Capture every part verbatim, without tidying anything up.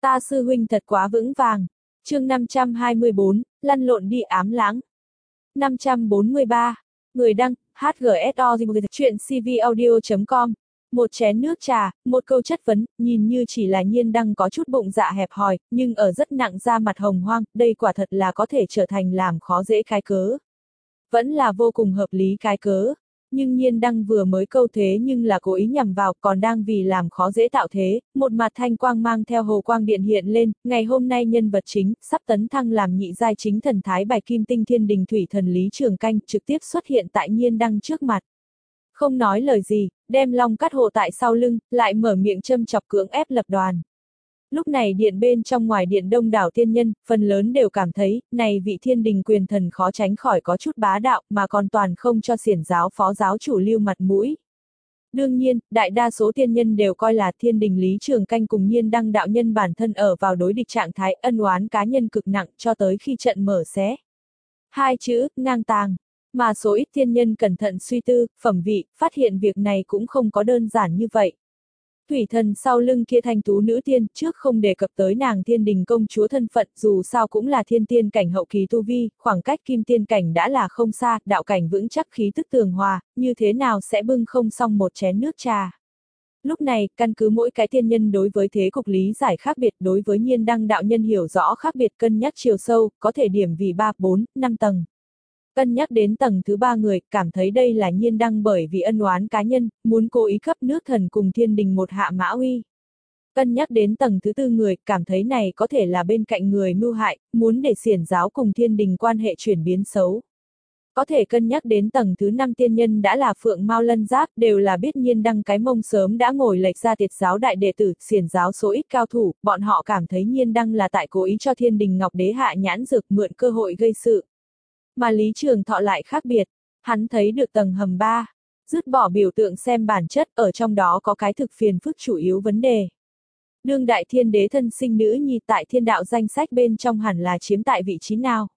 Ta sư huynh thật quá vững vàng. Chương năm trăm hai mươi bốn, lăn lộn đi ám lãng. năm trăm bốn mươi ba. Người đăng, hát giê ét o chuyện c v audio chấm com. Một chén nước trà, một câu chất vấn, nhìn như chỉ là Nhiên Đăng có chút bụng dạ hẹp hòi, nhưng ở rất nặng da mặt hồng hoang, đây quả thật là có thể trở thành làm khó dễ cái cớ. Vẫn là vô cùng hợp lý cái cớ. Nhưng Nhiên Đăng vừa mới câu thế nhưng là cố ý nhằm vào, còn đang vì làm khó dễ tạo thế, một mặt thanh quang mang theo hồ quang điện hiện lên, ngày hôm nay nhân vật chính, sắp tấn thăng làm nhị giai chính thần thái bài kim tinh thiên đình thủy thần Lý Trường Canh, trực tiếp xuất hiện tại Nhiên Đăng trước mặt. Không nói lời gì, đem long cắt hộ tại sau lưng, lại mở miệng châm chọc cưỡng ép lập đoàn. Lúc này điện bên trong ngoài điện đông đảo thiên nhân, phần lớn đều cảm thấy, này vị thiên đình quyền thần khó tránh khỏi có chút bá đạo, mà còn toàn không cho xiển giáo phó giáo chủ lưu mặt mũi. Đương nhiên, đại đa số thiên nhân đều coi là thiên đình Lý Trường Canh cùng Nhiên Đăng đạo nhân bản thân ở vào đối địch trạng thái, ân oán cá nhân cực nặng cho tới khi trận mở xé. Hai chữ, ngang tàng. Mà số ít thiên nhân cẩn thận suy tư, phẩm vị, phát hiện việc này cũng không có đơn giản như vậy. Thủy thần sau lưng kia thanh tú nữ tiên, trước không đề cập tới nàng thiên đình công chúa thân phận, dù sao cũng là thiên tiên cảnh hậu kỳ tu vi, khoảng cách kim tiên cảnh đã là không xa, đạo cảnh vững chắc khí tức tường hòa, như thế nào sẽ bưng không xong một chén nước trà. Lúc này, căn cứ mỗi cái thiên nhân đối với thế cục lý giải khác biệt, đối với Nhiên Đăng đạo nhân hiểu rõ khác biệt, cân nhắc chiều sâu, có thể điểm vì ba, bốn, năm tầng. Cân nhắc đến tầng thứ ba người, cảm thấy đây là Nhiên Đăng bởi vì ân oán cá nhân, muốn cố ý cấp nước thần cùng thiên đình một hạ mã uy. Cân nhắc đến tầng thứ tư người, cảm thấy này có thể là bên cạnh người mưu hại, muốn để xiển giáo cùng thiên đình quan hệ chuyển biến xấu. Có thể cân nhắc đến tầng thứ năm tiên nhân đã là Phượng Mao Lân Giáp, đều là biết Nhiên Đăng cái mông sớm đã ngồi lệch ra tiệt giáo đại đệ tử, xiển giáo số ít cao thủ, bọn họ cảm thấy Nhiên Đăng là tại cố ý cho thiên đình Ngọc Đế hạ nhãn dược mượn cơ hội gây sự. Mà Lý Trường Thọ lại khác biệt, hắn thấy được tầng hầm ba, dứt bỏ biểu tượng xem bản chất, ở trong đó có cái thực phiền phức chủ yếu vấn đề. Đương đại thiên đế thân sinh nữ nhi tại thiên đạo danh sách bên trong hẳn là chiếm tại vị trí nào?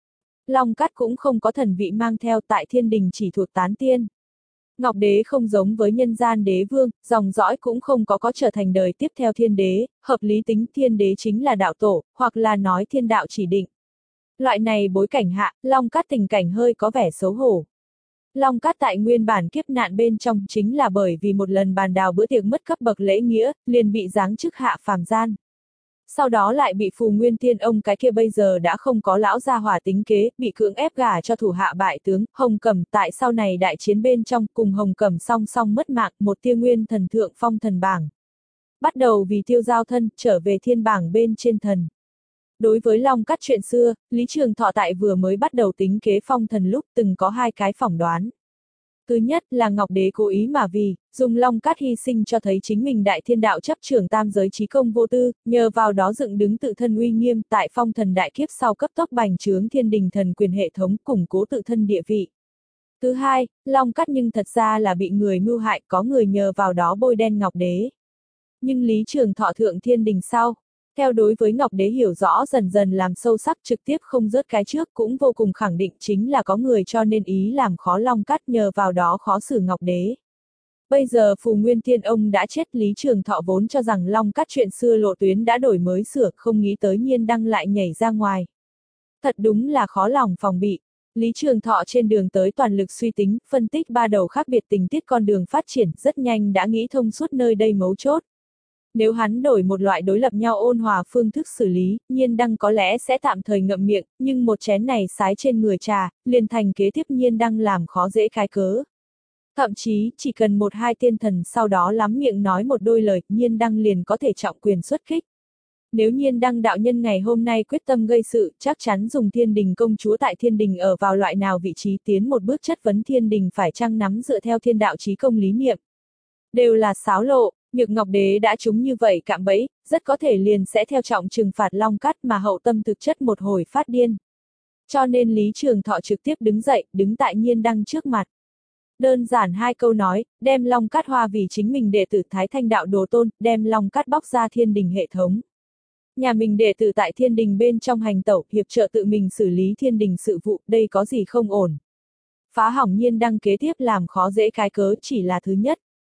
Long cắt cũng không có thần vị mang theo, tại thiên đình chỉ thuộc tán tiên. Ngọc Đế không giống với nhân gian đế vương, dòng dõi cũng không có có trở thành đời tiếp theo thiên đế, hợp lý tính thiên đế chính là đạo tổ, hoặc là nói thiên đạo chỉ định. Loại này bối cảnh hạ, Long Cát tình cảnh hơi có vẻ xấu hổ. Long Cát tại nguyên bản kiếp nạn bên trong chính là bởi vì một lần bàn đào bữa tiệc mất cấp bậc lễ nghĩa, liền bị giáng chức hạ phàm gian. Sau đó lại bị Phù Nguyên Tiên ông cái kia bây giờ đã không có lão gia hỏa tính kế, bị cưỡng ép gả cho thủ hạ bại tướng, Hồng Cẩm tại sau này đại chiến bên trong cùng Hồng Cẩm song song mất mạng, một tia nguyên thần thượng phong thần bảng. Bắt đầu vì tiêu giao thân, trở về thiên bảng bên trên thần. Đối với Long Cát chuyện xưa, Lý Trường Thọ tại vừa mới bắt đầu tính kế phong thần lúc từng có hai cái phỏng đoán. Thứ nhất là Ngọc Đế cố ý mà vì, dùng Long Cát hy sinh cho thấy chính mình đại thiên đạo chấp trưởng tam giới trí công vô tư, nhờ vào đó dựng đứng tự thân uy nghiêm tại phong thần đại kiếp sau cấp tốc bành trướng thiên đình thần quyền hệ thống củng cố tự thân địa vị. Thứ hai, Long Cát nhưng thật ra là bị người mưu hại, có người nhờ vào đó bôi đen Ngọc Đế. Nhưng Lý Trường Thọ thượng thiên đình sau, theo đối với Ngọc Đế hiểu rõ dần dần làm sâu sắc trực tiếp không rớt cái trước cũng vô cùng khẳng định chính là có người cho nên ý làm khó Long Cát nhờ vào đó khó xử Ngọc Đế. Bây giờ Phù Nguyên Tiên ông đã chết, Lý Trường Thọ vốn cho rằng Long Cát chuyện xưa lộ tuyến đã đổi mới sửa, không nghĩ tới Nhiên Đăng lại nhảy ra ngoài. Thật đúng là khó lòng phòng bị. Lý Trường Thọ trên đường tới toàn lực suy tính, phân tích ba đầu khác biệt tình tiết con đường phát triển, rất nhanh đã nghĩ thông suốt nơi đây mấu chốt. Nếu hắn đổi một loại đối lập nhau ôn hòa phương thức xử lý, Nhiên Đăng có lẽ sẽ tạm thời ngậm miệng, nhưng một chén này sái trên người trà, liền thành kế tiếp Nhiên Đăng làm khó dễ khai cớ. Thậm chí, chỉ cần một hai tiên thần sau đó lắm miệng nói một đôi lời, Nhiên Đăng liền có thể trọng quyền xuất kích. Nếu Nhiên Đăng đạo nhân ngày hôm nay quyết tâm gây sự, chắc chắn dùng thiên đình công chúa tại thiên đình ở vào loại nào vị trí tiến một bước chất vấn thiên đình phải chăng nắm dựa theo thiên đạo chí công lý niệm. Đều là xáo lộ. Nhược Ngọc Đế đã trúng như vậy cạm bẫy, rất có thể liền sẽ theo trọng trừng phạt Long Cát mà hậu tâm thực chất một hồi phát điên. Cho nên Lý Trường Thọ trực tiếp đứng dậy, đứng tại Nhiên Đăng trước mặt. Đơn giản hai câu nói, đem Long Cát hoa vì chính mình đệ tử Thái Thanh đạo đồ tôn, đem Long Cát bóc ra thiên đình hệ thống. Nhà mình đệ tử tại thiên đình bên trong hành tẩu, hiệp trợ tự mình xử lý thiên đình sự vụ, đây có gì không ổn. Phá hỏng Nhiên Đăng kế tiếp làm khó dễ cái cớ chỉ là thứ nhất.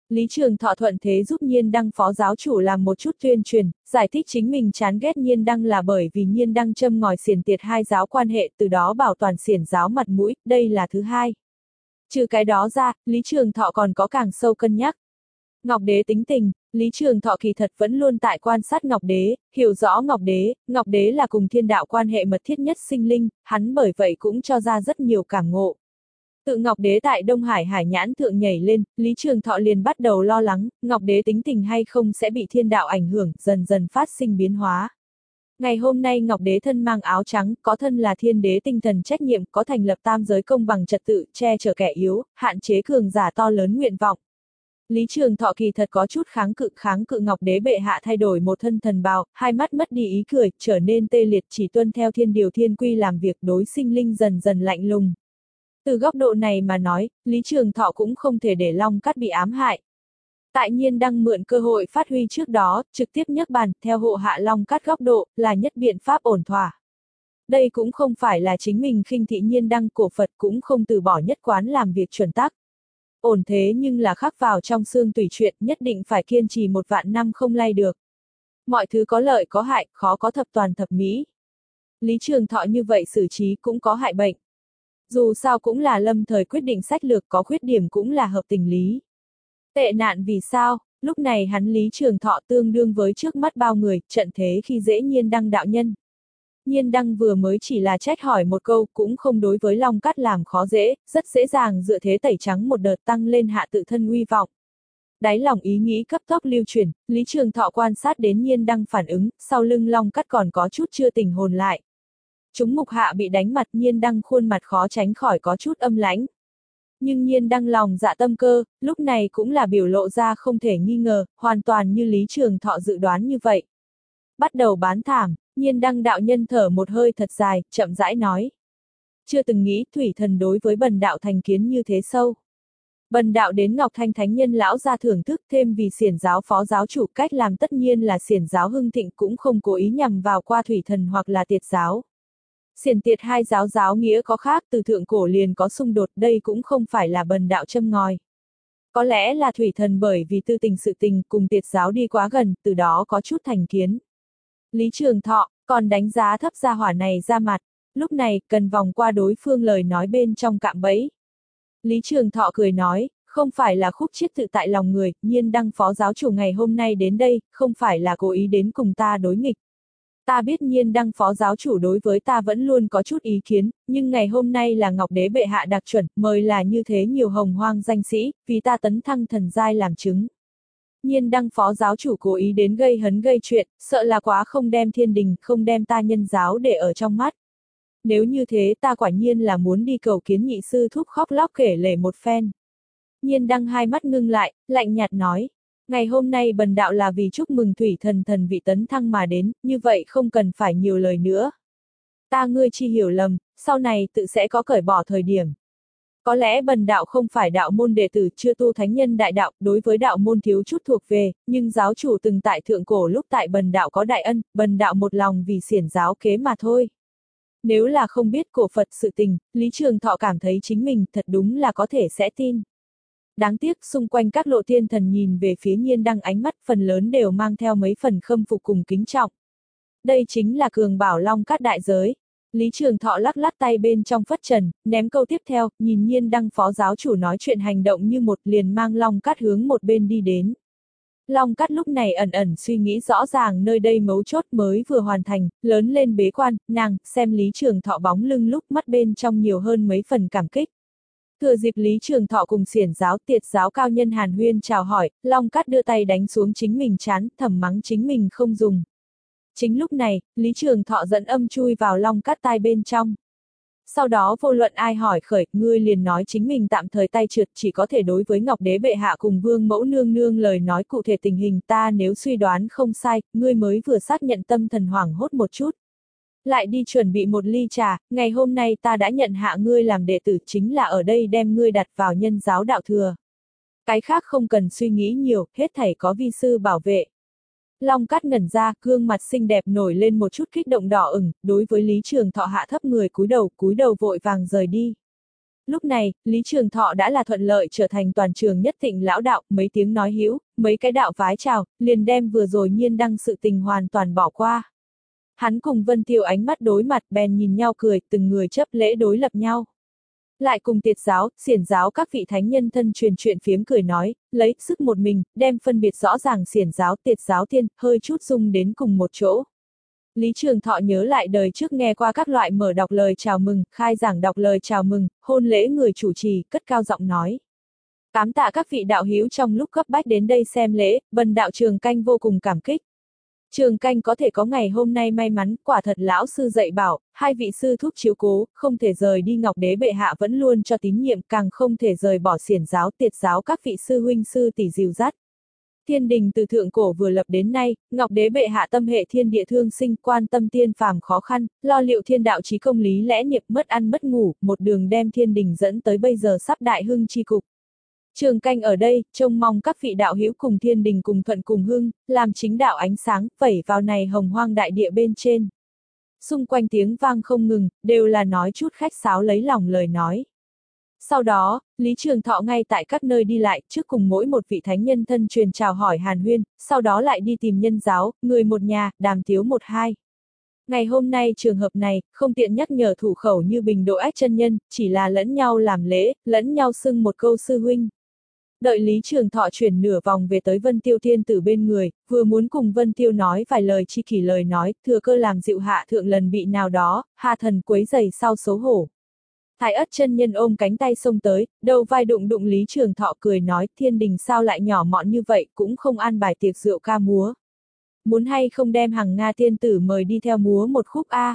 Lý Trường Thọ thuận thế giúp Nhiên Đăng phó giáo chủ làm một chút tuyên truyền, giải thích chính mình chán ghét Nhiên Đăng là bởi vì Nhiên Đăng châm ngòi xiển tiệt hai giáo quan hệ, từ đó bảo toàn xiển giáo mặt mũi, đây là thứ hai. Trừ cái đó ra, Lý Trường Thọ còn có càng sâu cân nhắc. Ngọc Đế tính tình, Lý Trường Thọ kỳ thật vẫn luôn tại quan sát Ngọc Đế, hiểu rõ Ngọc Đế, Ngọc Đế là cùng thiên đạo quan hệ mật thiết nhất sinh linh, hắn bởi vậy cũng cho ra rất nhiều cảm ngộ. Tự Ngọc Đế tại Đông Hải Hải Nhãn Thượng nhảy lên, Lý Trường Thọ liền bắt đầu lo lắng, Ngọc Đế tính tình hay không sẽ bị thiên đạo ảnh hưởng, dần dần phát sinh biến hóa. Ngày hôm nay Ngọc Đế thân mang áo trắng, có thân là thiên đế tinh thần trách nhiệm, có thành lập tam giới công bằng trật tự, che chở kẻ yếu, hạn chế cường giả to lớn nguyện vọng. Lý Trường Thọ kỳ thật có chút kháng cự kháng cự Ngọc Đế bệ hạ thay đổi một thân thần bào, hai mắt mất đi ý cười, trở nên tê liệt chỉ tuân theo thiên điều thiên quy làm việc đối sinh linh dần dần lạnh lùng. Từ góc độ này mà nói, Lý Trường Thọ cũng không thể để Long Cát bị ám hại. Tại Nhiên Đăng mượn cơ hội phát huy trước đó, trực tiếp nhấc bàn, theo hộ hạ Long Cát góc độ, là nhất biện pháp ổn thỏa. Đây cũng không phải là chính mình khinh thị Nhiên Đăng cổ Phật cũng không từ bỏ nhất quán làm việc chuẩn tắc. Ổn thế nhưng là khắc vào trong xương tùy chuyện, nhất định phải kiên trì một vạn năm không lay được. Mọi thứ có lợi có hại, khó có thập toàn thập mỹ. Lý Trường Thọ như vậy xử trí cũng có hại bệnh. Dù sao cũng là lâm thời quyết định sách lược, có khuyết điểm cũng là hợp tình lý. Tệ nạn vì sao? Lúc này hắn Lý Trường Thọ tương đương với trước mắt bao người, trận thế khi dễ Nhiên Đăng đạo nhân. Nhiên Đăng vừa mới chỉ là trách hỏi một câu, cũng không đối với Long Cát làm khó dễ, rất dễ dàng dựa thế tẩy trắng một đợt tăng lên hạ tự thân uy vọng. Đáy lòng ý nghĩ cấp tốc lưu chuyển, Lý Trường Thọ quan sát đến Nhiên Đăng phản ứng, sau lưng Long Cát còn có chút chưa tỉnh hồn lại. Chúng mục hạ bị đánh mặt, Nhiên Đăng khuôn mặt khó tránh khỏi có chút âm lãnh. Nhưng Nhiên Đăng lòng dạ tâm cơ, lúc này cũng là biểu lộ ra không thể nghi ngờ, hoàn toàn như Lý Trường Thọ dự đoán như vậy. Bắt đầu bán thảm, Nhiên Đăng đạo nhân thở một hơi thật dài, chậm rãi nói. Chưa từng nghĩ thủy thần đối với bần đạo thành kiến như thế sâu. Bần đạo đến Ngọc Thanh Thánh Nhân lão ra thưởng thức thêm vì xiển giáo phó giáo chủ cách làm tất nhiên là xiển giáo hưng thịnh cũng không cố ý nhằm vào qua thủy thần hoặc là tiệt giáo. Xiển tiệt hai giáo giáo nghĩa có khác, từ thượng cổ liền có xung đột, đây cũng không phải là bần đạo châm ngòi. Có lẽ là thủy thần bởi vì tư tình sự tình cùng tiệt giáo đi quá gần, từ đó có chút thành kiến. Lý Trường Thọ còn đánh giá thấp gia hỏa này ra mặt, lúc này cần vòng qua đối phương lời nói bên trong cạm bẫy. Lý Trường Thọ cười nói, không phải là khúc chiết tự tại lòng người, Nhiên Đăng phó giáo chủ ngày hôm nay đến đây, không phải là cố ý đến cùng ta đối nghịch. Ta biết Nhiên Đăng phó giáo chủ đối với ta vẫn luôn có chút ý kiến, nhưng ngày hôm nay là Ngọc Đế bệ hạ đặc chuẩn, mời là như thế nhiều hồng hoang danh sĩ, vì ta tấn thăng thần giai làm chứng. Nhiên Đăng phó giáo chủ cố ý đến gây hấn gây chuyện, sợ là quá không đem thiên đình, không đem ta nhân giáo để ở trong mắt. Nếu như thế ta quả nhiên là muốn đi cầu kiến nhị sư thúc khóc lóc kể lể một phen. Nhiên Đăng hai mắt ngưng lại, lạnh nhạt nói. Ngày hôm nay bần đạo là vì chúc mừng thủy thần thần vị tấn thăng mà đến, như vậy không cần phải nhiều lời nữa. Ta ngươi chi hiểu lầm, sau này tự sẽ có cởi bỏ thời điểm. Có lẽ bần đạo không phải đạo môn đệ tử chưa tu thánh nhân đại đạo, đối với đạo môn thiếu chút thuộc về, nhưng giáo chủ từng tại thượng cổ lúc tại bần đạo có đại ân, bần đạo một lòng vì xiển giáo kế mà thôi. Nếu là không biết cổ Phật sự tình, Lý Trường Thọ cảm thấy chính mình thật đúng là có thể sẽ tin. Đáng tiếc xung quanh các lộ thiên thần nhìn về phía Nhiên Đăng ánh mắt phần lớn đều mang theo mấy phần khâm phục cùng kính trọng. Đây chính là cường bảo Long Cát đại giới. Lý Trường Thọ lắc lắc tay bên trong phất trần, ném câu tiếp theo, nhìn Nhiên Đăng phó giáo chủ nói chuyện hành động như một liền mang Long Cát hướng một bên đi đến. Long Cát lúc này ẩn ẩn suy nghĩ rõ ràng nơi đây mấu chốt mới vừa hoàn thành, lớn lên bế quan, nàng, xem Lý Trường Thọ bóng lưng lúc mắt bên trong nhiều hơn mấy phần cảm kích. Thừa dịp Lý Trường Thọ cùng xiển giáo tiệt giáo cao nhân Hàn Huyên chào hỏi, Long Cát đưa tay đánh xuống chính mình chán, thầm mắng chính mình không dùng. Chính lúc này, Lý Trường Thọ dẫn âm chui vào Long Cát tai bên trong. Sau đó vô luận ai hỏi khởi, ngươi liền nói chính mình tạm thời tay trượt chỉ có thể đối với Ngọc Đế bệ hạ cùng Vương mẫu nương nương lời nói cụ thể tình hình ta nếu suy đoán không sai, ngươi mới vừa xác nhận tâm thần hoảng hốt một chút. Lại đi chuẩn bị một ly trà, ngày hôm nay ta đã nhận hạ ngươi làm đệ tử chính là ở đây đem ngươi đặt vào nhân giáo đạo thừa. Cái khác không cần suy nghĩ nhiều, hết thảy có vi sư bảo vệ. Long Cát ngẩn ra, gương mặt xinh đẹp nổi lên một chút kích động đỏ ửng, đối với Lý Trường Thọ hạ thấp người cúi đầu, cúi đầu vội vàng rời đi. Lúc này, Lý Trường Thọ đã là thuận lợi trở thành toàn trường nhất thịnh lão đạo, mấy tiếng nói hữu, mấy cái đạo vái chào, liền đem vừa rồi nhiên đăng sự tình hoàn toàn bỏ qua. Hắn cùng Vân Tiêu ánh mắt đối mặt bèn nhìn nhau cười, từng người chấp lễ đối lập nhau. Lại cùng Tiệt giáo, Xiển giáo các vị thánh nhân thân truyền chuyện phiếm cười nói, lấy sức một mình, đem phân biệt rõ ràng Xiển giáo, Tiệt giáo tiên, hơi chút dung đến cùng một chỗ. Lý Trường Thọ nhớ lại đời trước nghe qua các loại mở đọc lời chào mừng, khai giảng đọc lời chào mừng, hôn lễ người chủ trì, cất cao giọng nói. Cám tạ các vị đạo hữu trong lúc cấp bách đến đây xem lễ, Bần đạo Trường Canh vô cùng cảm kích. Trường Canh có thể có ngày hôm nay may mắn, quả thật lão sư dạy bảo, hai vị sư thúc chiếu cố, không thể rời đi Ngọc Đế bệ hạ vẫn luôn cho tín nhiệm, càng không thể rời bỏ Xiển giáo, Tiệt giáo các vị sư huynh sư tỷ dìu dắt. Thiên đình từ thượng cổ vừa lập đến nay, Ngọc Đế bệ hạ tâm hệ thiên địa thương sinh, quan tâm tiên phàm khó khăn, lo liệu thiên đạo chí công lý lẽ nghiệp, mất ăn mất ngủ, một đường đem thiên đình dẫn tới bây giờ sắp đại hưng chi cục. Trường Canh ở đây, trông mong các vị đạo hữu cùng thiên đình cùng thuận cùng hưng, làm chính đạo ánh sáng, vẩy vào này hồng hoang đại địa bên trên. Xung quanh tiếng vang không ngừng, đều là nói chút khách sáo lấy lòng lời nói. Sau đó, Lý Trường Thọ ngay tại các nơi đi lại, trước cùng mỗi một vị thánh nhân thân truyền chào hỏi hàn huyên, sau đó lại đi tìm nhân giáo, người một nhà, đàm tiếu một hai. Ngày hôm nay trường hợp này, không tiện nhắc nhở thủ khẩu như Bình Độ Ách chân nhân, chỉ là lẫn nhau làm lễ, lẫn nhau xưng một câu sư huynh. Đợi Lý Trường Thọ chuyển nửa vòng về tới Vân Tiêu Thiên Tử bên người, vừa muốn cùng Vân Tiêu nói vài lời chi kỷ lời nói, thừa cơ làm dịu hạ thượng lần bị nào đó, hạ thần quấy giày sau xấu hổ. Thái Ất chân nhân ôm cánh tay xông tới, đầu vai đụng đụng Lý Trường Thọ cười nói, thiên đình sao lại nhỏ mọn như vậy, cũng không an bài tiệc rượu ca múa. Muốn hay không đem Hằng Nga tiên tử mời đi theo múa một khúc a?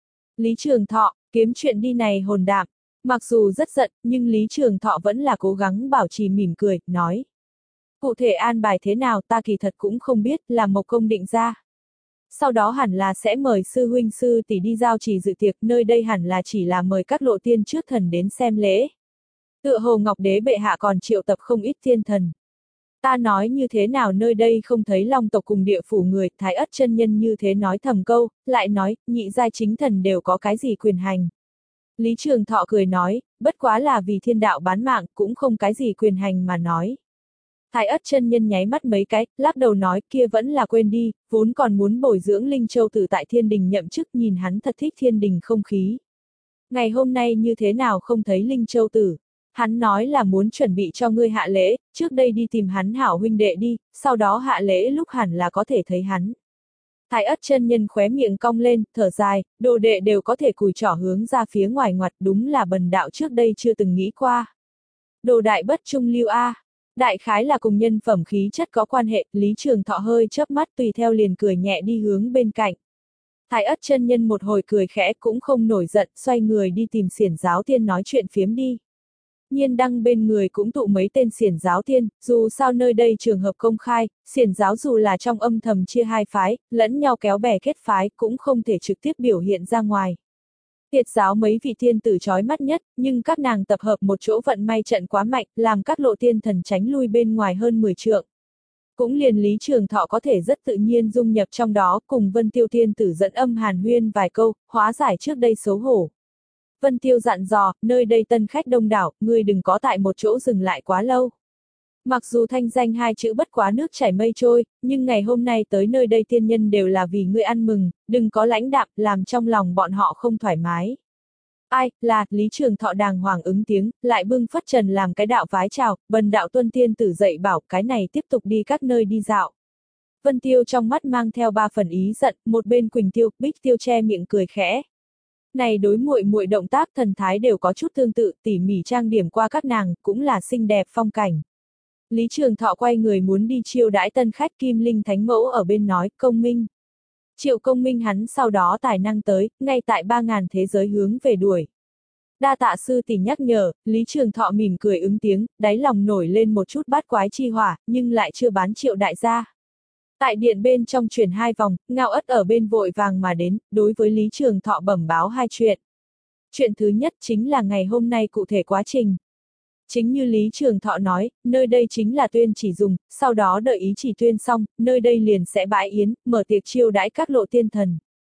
Lý Trường Thọ, kiếm chuyện đi này hồn đạm. Mặc dù rất giận, nhưng Lý Trường Thọ vẫn là cố gắng bảo trì mỉm cười, nói. Cụ thể an bài thế nào ta kỳ thật cũng không biết, là Mộc Công định ra. Sau đó hẳn là sẽ mời sư huynh sư tỷ đi giao trì dự tiệc, nơi đây hẳn là chỉ là mời các lộ tiên trước thần đến xem lễ. Tựa hồ Ngọc Đế bệ hạ còn triệu tập không ít thiên thần. Ta nói như thế nào nơi đây không thấy Long tộc cùng địa phủ người, Thái Ất chân nhân như thế nói thầm câu, lại nói, nhị giai chính thần đều có cái gì quyền hành. Lý Trường Thọ cười nói, bất quá là vì thiên đạo bán mạng, cũng không cái gì quyền hành mà nói. Thái Ất chân nhân nháy mắt mấy cái, lắc đầu nói, kia vẫn là quên đi, vốn còn muốn bồi dưỡng Linh Châu Tử tại thiên đình nhậm chức, nhìn hắn thật thích thiên đình không khí. Ngày hôm nay như thế nào không thấy Linh Châu Tử? Hắn nói là muốn chuẩn bị cho ngươi hạ lễ, trước đây đi tìm hắn hảo huynh đệ đi, sau đó hạ lễ lúc hẳn là có thể thấy hắn. Thái Ất chân nhân khóe miệng cong lên, thở dài, đồ đệ đều có thể cùi trỏ hướng ra phía ngoài ngoặt, đúng là bần đạo trước đây chưa từng nghĩ qua. Đồ đại bất trung lưu a, đại khái là cùng nhân phẩm khí chất có quan hệ, Lý Trường Thọ hơi chớp mắt tùy theo liền cười nhẹ đi hướng bên cạnh. Thái Ất chân nhân một hồi cười khẽ cũng không nổi giận, xoay người đi tìm Xiển giáo tiên nói chuyện phiếm đi. Nhiên đăng bên người cũng tụ mấy tên Xiển giáo tiên, dù sao nơi đây trường hợp công khai, Xiển giáo dù là trong âm thầm chia hai phái, lẫn nhau kéo bè kết phái cũng không thể trực tiếp biểu hiện ra ngoài. Tiệt giáo mấy vị tiên tử chói mắt nhất, nhưng các nàng tập hợp một chỗ vận may trận quá mạnh, làm các lộ tiên thần tránh lui bên ngoài hơn mười trượng. Cũng liền Lý Trường Thọ có thể rất tự nhiên dung nhập trong đó, cùng Vân Tiêu tiên tử dẫn âm hàn huyên vài câu, hóa giải trước đây xấu hổ. Vân Tiêu dặn dò, nơi đây tân khách đông đảo, ngươi đừng có tại một chỗ dừng lại quá lâu. Mặc dù thanh danh hai chữ bất quá nước chảy mây trôi, nhưng ngày hôm nay tới nơi đây tiên nhân đều là vì ngươi ăn mừng, đừng có lãnh đạm, làm trong lòng bọn họ không thoải mái. Ai, là, Lý Trường Thọ đàng hoàng ứng tiếng, lại bưng phất trần làm cái đạo vái chào, bần đạo tuân tiên tử dạy bảo, cái này tiếp tục đi các nơi đi dạo. Vân Tiêu trong mắt mang theo ba phần ý giận, một bên Quỳnh Tiêu, Bích Tiêu che miệng cười khẽ. Này đối muội muội động tác thần thái đều có chút tương tự, tỉ mỉ trang điểm qua các nàng, cũng là xinh đẹp phong cảnh. Lý Trường Thọ quay người muốn đi chiêu đãi tân khách, Kim Linh Thánh Mẫu ở bên nói, công minh. Triệu công minh hắn sau đó tài năng tới, ngay tại ba ngàn thế giới hướng về đuổi. Đa tạ sư tỷ nhắc nhở, Lý Trường Thọ mỉm cười ứng tiếng, đáy lòng nổi lên một chút bát quái chi hỏa, nhưng lại chưa bán Triệu đại gia. Tại điện bên trong chuyển hai vòng, Ngao Ất ở bên vội vàng mà đến, đối với Lý Trường Thọ bẩm báo hai chuyện. Chuyện thứ nhất chính là ngày hôm nay cụ thể quá trình. Chính như Lý Trường Thọ nói, nơi đây chính là tuyên chỉ dùng, sau đó đợi ý chỉ tuyên xong, nơi đây liền sẽ bãi yến, mở tiệc chiêu đãi các lộ tiên thần.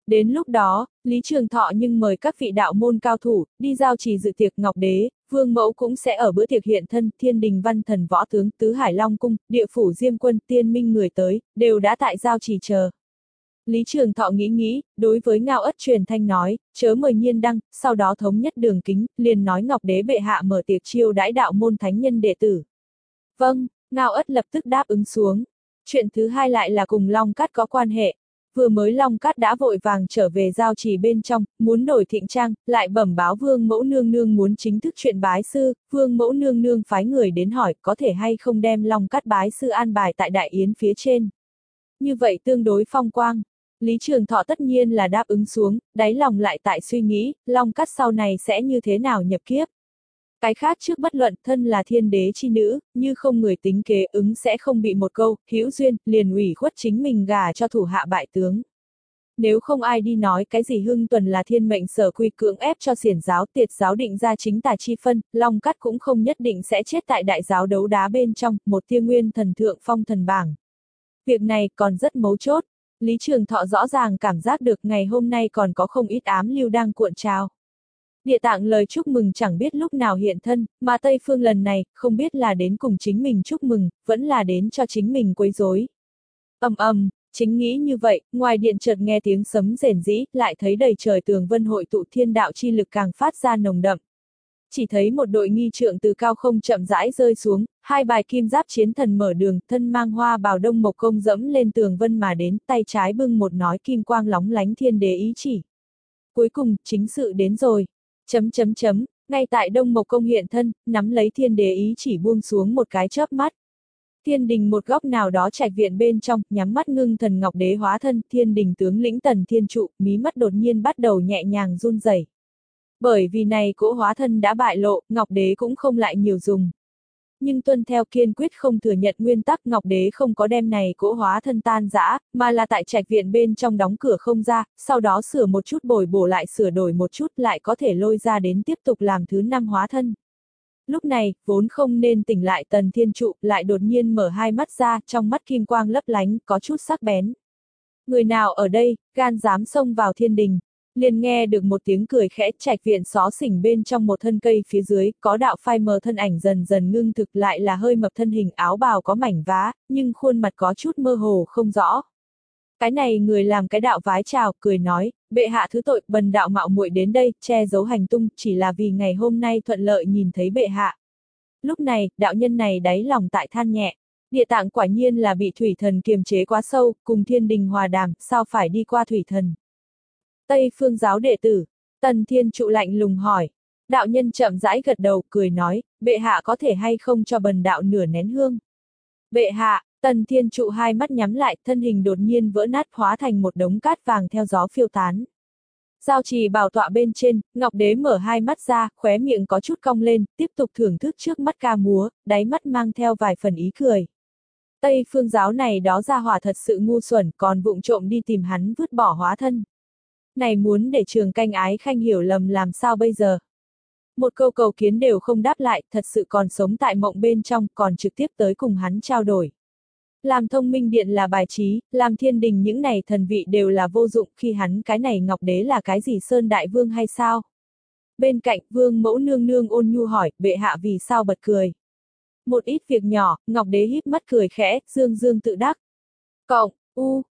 Đến lúc đó, Lý Trường Thọ nhưng mời các vị đạo môn cao thủ, đi giao trì dự tiệc Ngọc Đế, Vương Mẫu cũng sẽ ở bữa tiệc hiện thân, Thiên Đình Văn Thần Võ Tướng, Tứ Hải Long Cung, Địa Phủ Diêm Quân, Tiên Minh người tới, đều đã tại giao trì chờ. Lý Trường Thọ nghĩ nghĩ, đối với Ngao Ất truyền thanh nói, chớ mời Nhiên Đăng, sau đó thống nhất Đường Kính, liền nói Ngọc Đế bệ hạ mở tiệc chiêu đãi đạo môn thánh nhân đệ tử. Vâng, Ngao Ất lập tức đáp ứng xuống. Chuyện thứ hai lại là cùng Long Cát có quan hệ. Vừa mới Long Cát đã vội vàng trở về giao trì bên trong, muốn đổi thịnh trang, lại bẩm báo Vương Mẫu Nương Nương muốn chính thức chuyện bái sư, Vương Mẫu Nương Nương phái người đến hỏi có thể hay không đem Long Cát bái sư an bài tại đại yến phía trên. Như vậy tương đối phong quang. Lý Trường Thọ tất nhiên là đáp ứng xuống, đáy lòng lại tại suy nghĩ, Long Cát sau này sẽ như thế nào nhập kiếp. Cái khác trước bất luận, thân là thiên đế chi nữ, như không người tính kế ứng sẽ không bị một câu, hữu duyên, liền ủy khuất chính mình gả cho thủ hạ bại tướng. Nếu không ai đi nói cái gì Hưng Tuần là thiên mệnh sở quy cưỡng ép cho xiển giáo tiệt giáo định ra chính tà chi phân, Long Cát cũng không nhất định sẽ chết tại đại giáo đấu đá bên trong, một tia nguyên thần thượng phong thần bảng. Việc này còn rất mấu chốt, Lý Trường Thọ rõ ràng cảm giác được ngày hôm nay còn có không ít ám lưu đang cuộn trào. Địa Tạng lời chúc mừng chẳng biết lúc nào hiện thân, mà Tây Phương lần này, không biết là đến cùng chính mình chúc mừng, vẫn là đến cho chính mình quấy rối. Ầm ầm, chính nghĩ như vậy, ngoài điện chợt nghe tiếng sấm rền rĩ, lại thấy đầy trời tường vân hội tụ thiên đạo chi lực càng phát ra nồng đậm. Chỉ thấy một đội nghi trượng từ cao không chậm rãi rơi xuống, hai bài kim giáp chiến thần mở đường, thân mang hoa bào đông mộc công dẫm lên tường vân mà đến, tay trái bưng một nói kim quang lóng lánh thiên đế ý chỉ. Cuối cùng, chính sự đến rồi. Chấm chấm chấm, ngay tại Đông Mộc Công hiện thân, nắm lấy thiên đế ý chỉ buông xuống một cái chớp mắt. Thiên đình một góc nào đó trạch viện bên trong, nhắm mắt ngưng thần Ngọc Đế hóa thân, thiên đình tướng lĩnh Tần Thiên Trụ, mí mắt đột nhiên bắt đầu nhẹ nhàng run rẩy. Bởi vì này cỗ hóa thân đã bại lộ, Ngọc Đế cũng không lại nhiều dùng. Nhưng tuân theo kiên quyết không thừa nhận nguyên tắc, Ngọc Đế không có đem này cỗ hóa thân tan rã, mà là tại trạch viện bên trong đóng cửa không ra, sau đó sửa một chút bồi bổ lại sửa đổi một chút lại có thể lôi ra đến tiếp tục làm thứ năm hóa thân. Lúc này, vốn không nên tỉnh lại Tần Thiên Trụ, lại đột nhiên mở hai mắt ra, trong mắt kim quang lấp lánh, có chút sắc bén. Người nào ở đây, gan dám xông vào thiên đình? Liền nghe được một tiếng cười khẽ, trạch viện xó xỉnh bên trong một thân cây phía dưới, có đạo phai mờ thân ảnh dần dần ngưng thực lại là hơi mập thân hình áo bào có mảnh vá, nhưng khuôn mặt có chút mơ hồ không rõ. Cái này người làm cái đạo vái chào, cười nói, bệ hạ thứ tội, bần đạo mạo muội đến đây, che giấu hành tung, chỉ là vì ngày hôm nay thuận lợi nhìn thấy bệ hạ. Lúc này, đạo nhân này đáy lòng tại than nhẹ, Địa Tạng quả nhiên là bị thủy thần kiềm chế quá sâu, cùng thiên đình hòa đàm, sao phải đi qua thủy thần. Tây Phương giáo đệ tử, Tần Thiên Trụ lạnh lùng hỏi. Đạo nhân chậm rãi gật đầu, cười nói, bệ hạ có thể hay không cho bần đạo nửa nén hương. Bệ hạ, Tần Thiên Trụ hai mắt nhắm lại, thân hình đột nhiên vỡ nát hóa thành một đống cát vàng theo gió phiêu tán. Giao trì bảo tọa bên trên, Ngọc Đế mở hai mắt ra, khóe miệng có chút cong lên, tiếp tục thưởng thức trước mắt ca múa, đáy mắt mang theo vài phần ý cười. Tây Phương giáo này đó ra hỏa thật sự ngu xuẩn, còn vụng trộm đi tìm hắn vứt bỏ hóa thân. Này muốn để Trường Canh Ái Khanh hiểu lầm làm sao bây giờ? Một câu cầu kiến đều không đáp lại, thật sự còn sống tại mộng bên trong, còn trực tiếp tới cùng hắn trao đổi. Làm thông minh điện là bài trí, làm thiên đình những này thần vị đều là vô dụng, khi hắn cái này Ngọc Đế là cái gì Sơn Đại Vương hay sao? Bên cạnh, Vương Mẫu nương nương ôn nhu hỏi, bệ hạ vì sao bật cười? Một ít việc nhỏ, Ngọc Đế híp mắt cười khẽ, dương dương tự đắc. Cộng, u,